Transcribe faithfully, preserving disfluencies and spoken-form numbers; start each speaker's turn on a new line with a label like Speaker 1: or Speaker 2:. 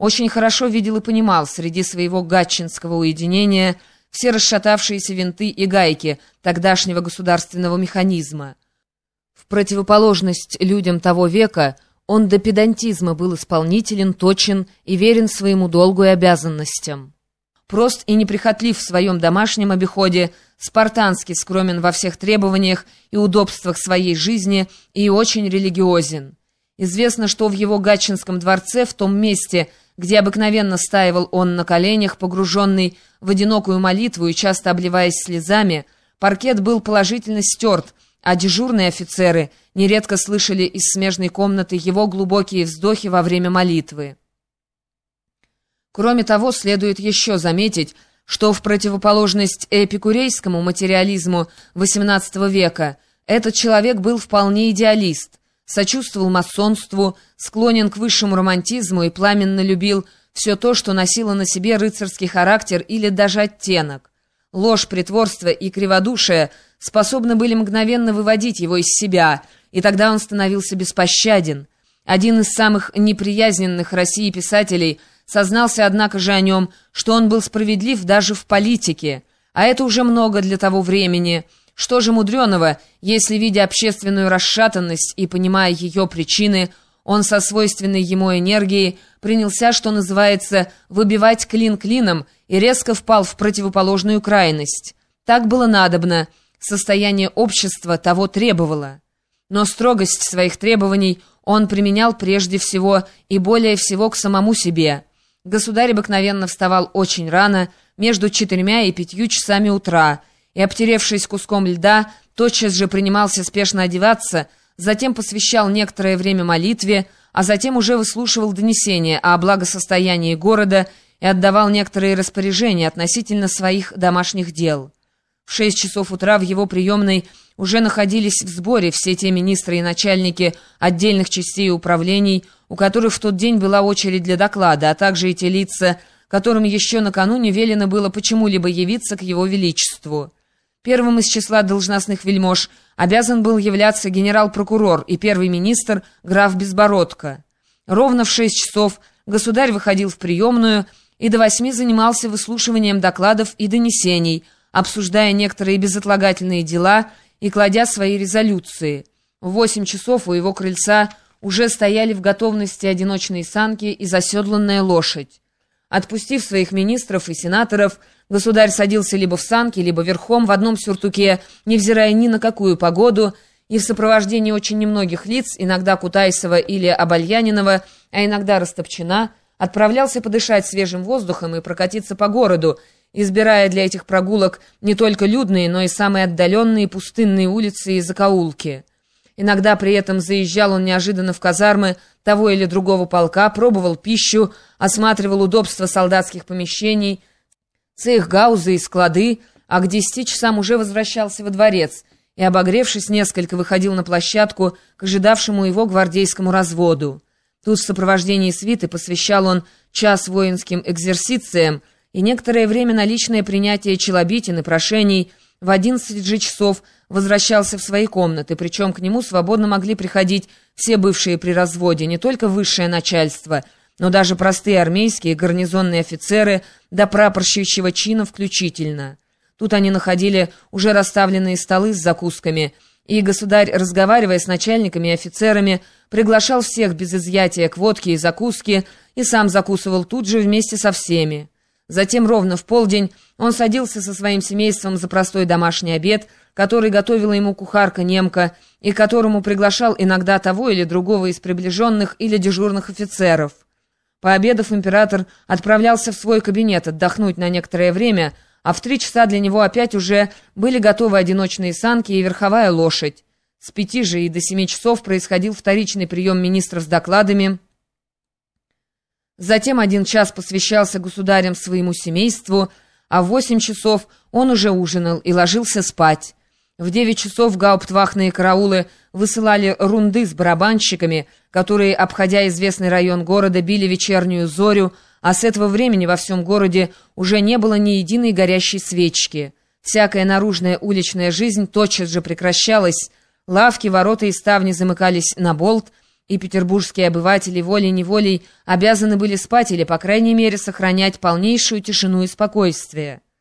Speaker 1: очень хорошо видел и понимал среди своего гатчинского уединения все расшатавшиеся винты и гайки тогдашнего государственного механизма. В противоположность людям того века он до педантизма был исполнителен, точен и верен своему долгу и обязанностям. Прост и неприхотлив в своем домашнем обиходе, спартански скромен во всех требованиях и удобствах своей жизни и очень религиозен. Известно, что в его гатчинском дворце, в том месте, где обыкновенно стаивал он на коленях, погруженный в одинокую молитву и часто обливаясь слезами, паркет был положительно стерт, а дежурные офицеры нередко слышали из смежной комнаты его глубокие вздохи во время молитвы. Кроме того, следует еще заметить, что в противоположность эпикурейскому материализму восемнадцатого века этот человек был вполне идеалист, сочувствовал масонству, склонен к высшему романтизму и пламенно любил все то, что носило на себе рыцарский характер или даже оттенок. Ложь, притворство и криводушие способны были мгновенно выводить его из себя, и тогда он становился беспощаден. Один из самых неприязненных России писателей сознался, однако же, о нем, что он был справедлив даже в политике, а это уже много для того времени. Что же мудреного, если, видя общественную расшатанность и понимая ее причины, он со свойственной ему энергией принялся, что называется, выбивать клин клином и резко впал в противоположную крайность. Так было надобно, состояние общества того требовало. Но строгость своих требований он применял прежде всего и более всего к самому себе. Государь обыкновенно вставал очень рано, между четырьмя и пятью часами утра, и, обтеревшись куском льда, тотчас же принимался спешно одеваться, затем посвящал некоторое время молитве, а затем уже выслушивал донесения о благосостоянии города и отдавал некоторые распоряжения относительно своих домашних дел. В шесть часов утра в его приемной уже находились в сборе все те министры и начальники отдельных частей и управлений, у которых в тот день была очередь для доклада, а также и те лица, которым еще накануне велено было почему-либо явиться к его величеству. Первым из числа должностных вельмож обязан был являться генерал-прокурор и первый министр граф Безбородко. Ровно в шесть часов государь выходил в приемную и до восьми занимался выслушиванием докладов и донесений, обсуждая некоторые безотлагательные дела и кладя свои резолюции. В восемь часов у его крыльца уже стояли в готовности одиночные санки и заседланная лошадь. Отпустив своих министров и сенаторов, государь садился либо в санки, либо верхом в одном сюртуке, невзирая ни на какую погоду, и в сопровождении очень немногих лиц, иногда Кутайсова или Обальянинова, а иногда Растопчина, отправлялся подышать свежим воздухом и прокатиться по городу, избирая для этих прогулок не только людные, но и самые отдаленные пустынные улицы и закоулки. Иногда при этом заезжал он неожиданно в казармы того или другого полка, пробовал пищу, осматривал удобства солдатских помещений, цейхгаузы и склады, а к десяти часам уже возвращался во дворец и, обогревшись несколько, выходил на площадку к ожидавшему его гвардейскому разводу. Тут в сопровождении свиты посвящал он час воинским экзерсициям и некоторое время на личное принятие челобитин и прошений. В одиннадцать же часов возвращался в свои комнаты, причем к нему свободно могли приходить все бывшие при разводе, не только высшее начальство, но даже простые армейские гарнизонные офицеры до прапорщичьего чина включительно. Тут они находили уже расставленные столы с закусками, и государь, разговаривая с начальниками и офицерами, приглашал всех без изъятия к водке и закуске и сам закусывал тут же вместе со всеми. Затем ровно в полдень он садился со своим семейством за простой домашний обед, который готовила ему кухарка-немка, и к которому приглашал иногда того или другого из приближенных или дежурных офицеров. Пообедав, император отправлялся в свой кабинет отдохнуть на некоторое время, а в три часа для него опять уже были готовы одиночные санки и верховая лошадь. С пяти же и до семи часов происходил вторичный прием министров с докладами. Затем один час посвящался государям своему семейству, а в восемь часов он уже ужинал и ложился спать. В девять часов гауптвахтные караулы высылали рунды с барабанщиками, которые, обходя известный район города, били вечернюю зорю, а с этого времени во всем городе уже не было ни единой горящей свечки. Всякая наружная уличная жизнь тотчас же прекращалась, лавки, ворота и ставни замыкались на болт, и петербургские обыватели волей-неволей обязаны были спать или, по крайней мере, сохранять полнейшую тишину и спокойствие.